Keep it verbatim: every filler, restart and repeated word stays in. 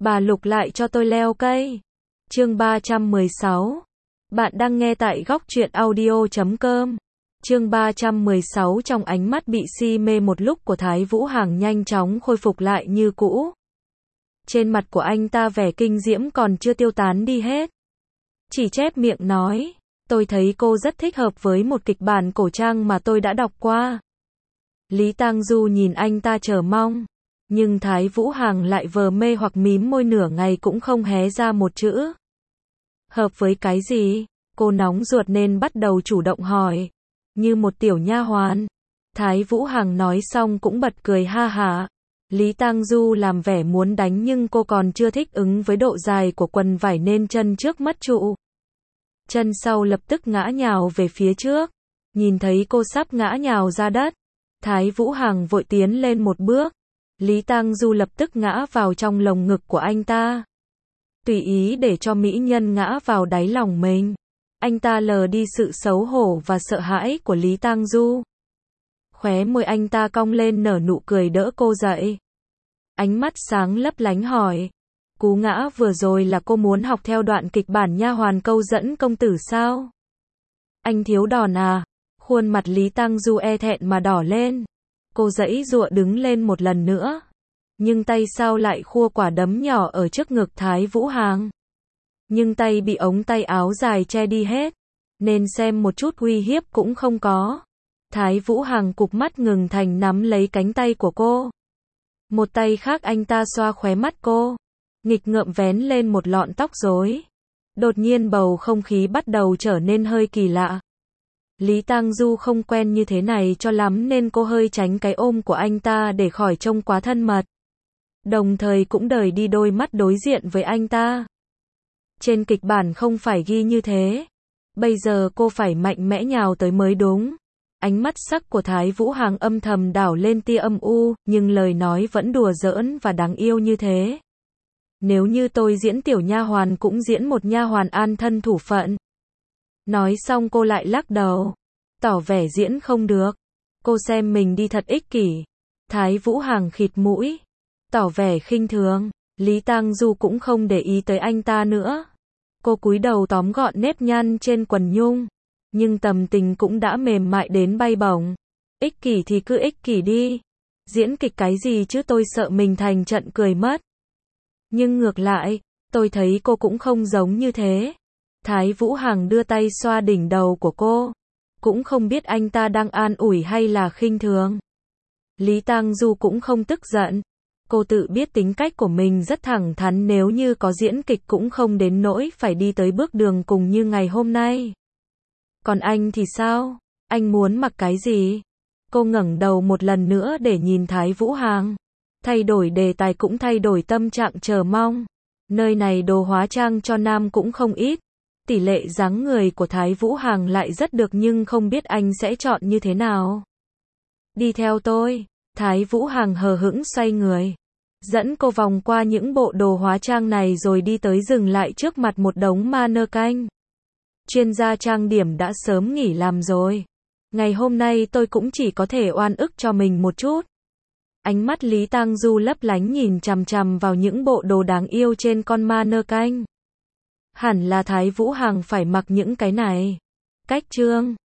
Bà Lục lại cho tôi leo cây. Chương ba trăm mười sáu. Bạn đang nghe tại góc truyện audio chấm com. Chương ba trăm mười sáu. Trong ánh mắt bị si mê một lúc của Thái Vũ Hằng nhanh chóng khôi phục lại như cũ. Trên mặt của anh ta vẻ kinh diễm còn chưa tiêu tán đi hết. Chỉ chép miệng nói, tôi thấy cô rất thích hợp với một kịch bản cổ trang mà tôi đã đọc qua. Lý Tang Du nhìn anh ta chờ mong, nhưng Thái Vũ Hằng lại vờ mê hoặc mím môi nửa ngày cũng không hé ra một chữ. Hợp với cái gì? Cô nóng ruột nên bắt đầu chủ động hỏi, như một tiểu nha hoàn. Thái Vũ Hằng nói xong cũng bật cười ha hả. Lý Tang Du làm vẻ muốn đánh nhưng cô còn chưa thích ứng với độ dài của quần vải nên chân trước mất trụ. Chân sau lập tức ngã nhào về phía trước. Nhìn thấy cô sắp ngã nhào ra đất, Thái Vũ Hằng vội tiến lên một bước. Lý Tang Du lập tức ngã vào trong lồng ngực của anh ta. Tùy ý để cho mỹ nhân ngã vào đáy lòng mình. Anh ta lờ đi sự xấu hổ và sợ hãi của Lý Tang Du. Khóe môi anh ta cong lên nở nụ cười đỡ cô dậy. Ánh mắt sáng lấp lánh hỏi, cú ngã vừa rồi là cô muốn học theo đoạn kịch bản nha hoàn câu dẫn công tử sao? Anh thiếu đòn à? Khuôn mặt Lý Tang Du e thẹn mà đỏ lên. Cô giãy giụa đứng lên một lần nữa, nhưng tay sau lại khua quả đấm nhỏ ở trước ngực Thái Vũ Hằng. Nhưng tay bị ống tay áo dài che đi hết, nên xem một chút uy hiếp cũng không có. Thái Vũ Hằng cụp mắt ngừng thành nắm lấy cánh tay của cô. Một tay khác anh ta xoa khóe mắt cô, nghịch ngợm vén lên một lọn tóc rối. Đột nhiên bầu không khí bắt đầu trở nên hơi kỳ lạ. Lý Tang Du không quen như thế này cho lắm nên cô hơi tránh cái ôm của anh ta để khỏi trông quá thân mật. Đồng thời cũng rời đi đôi mắt đối diện với anh ta. Trên kịch bản không phải ghi như thế. Bây giờ cô phải mạnh mẽ nhào tới mới đúng. Ánh mắt sắc của Thái Vũ Hằng âm thầm đảo lên tia âm u, nhưng lời nói vẫn đùa giỡn và đáng yêu như thế. Nếu như tôi diễn tiểu nha hoàn cũng diễn một nha hoàn an thân thủ phận. Nói xong cô lại lắc đầu, tỏ vẻ diễn không được. Cô xem mình đi thật ích kỷ. Thái Vũ Hằng khịt mũi, tỏ vẻ khinh thường. Lý Tang Du cũng không để ý tới anh ta nữa. Cô cúi đầu tóm gọn nếp nhăn trên quần nhung, nhưng tâm tình cũng đã mềm mại đến bay bổng. Ích kỷ thì cứ ích kỷ đi. Diễn kịch cái gì chứ, tôi sợ mình thành trận cười mất. Nhưng ngược lại, tôi thấy cô cũng không giống như thế. Thái Vũ Hằng đưa tay xoa đỉnh đầu của cô. Cũng không biết anh ta đang an ủi hay là khinh thường. Lý Tang Du cũng không tức giận. Cô tự biết tính cách của mình rất thẳng thắn, nếu như có diễn kịch cũng không đến nỗi phải đi tới bước đường cùng như ngày hôm nay. Còn anh thì sao? Anh muốn mặc cái gì? Cô ngẩng đầu một lần nữa để nhìn Thái Vũ Hằng. Thay đổi đề tài cũng thay đổi tâm trạng chờ mong. Nơi này đồ hóa trang cho nam cũng không ít. Tỷ lệ dáng người của Thái Vũ Hằng lại rất được, nhưng không biết anh sẽ chọn như thế nào. Đi theo tôi. Thái Vũ Hằng hờ hững xoay người, dẫn cô vòng qua những bộ đồ hóa trang này rồi đi tới dừng lại trước mặt một đống mannequin. Chuyên gia trang điểm đã sớm nghỉ làm rồi. Ngày hôm nay tôi cũng chỉ có thể oan ức cho mình một chút. Ánh mắt Lý Tang Du lấp lánh nhìn chằm chằm vào những bộ đồ đáng yêu trên con mannequin. Hẳn là Thái Vũ Hằng phải mặc những cái này. Cách trương.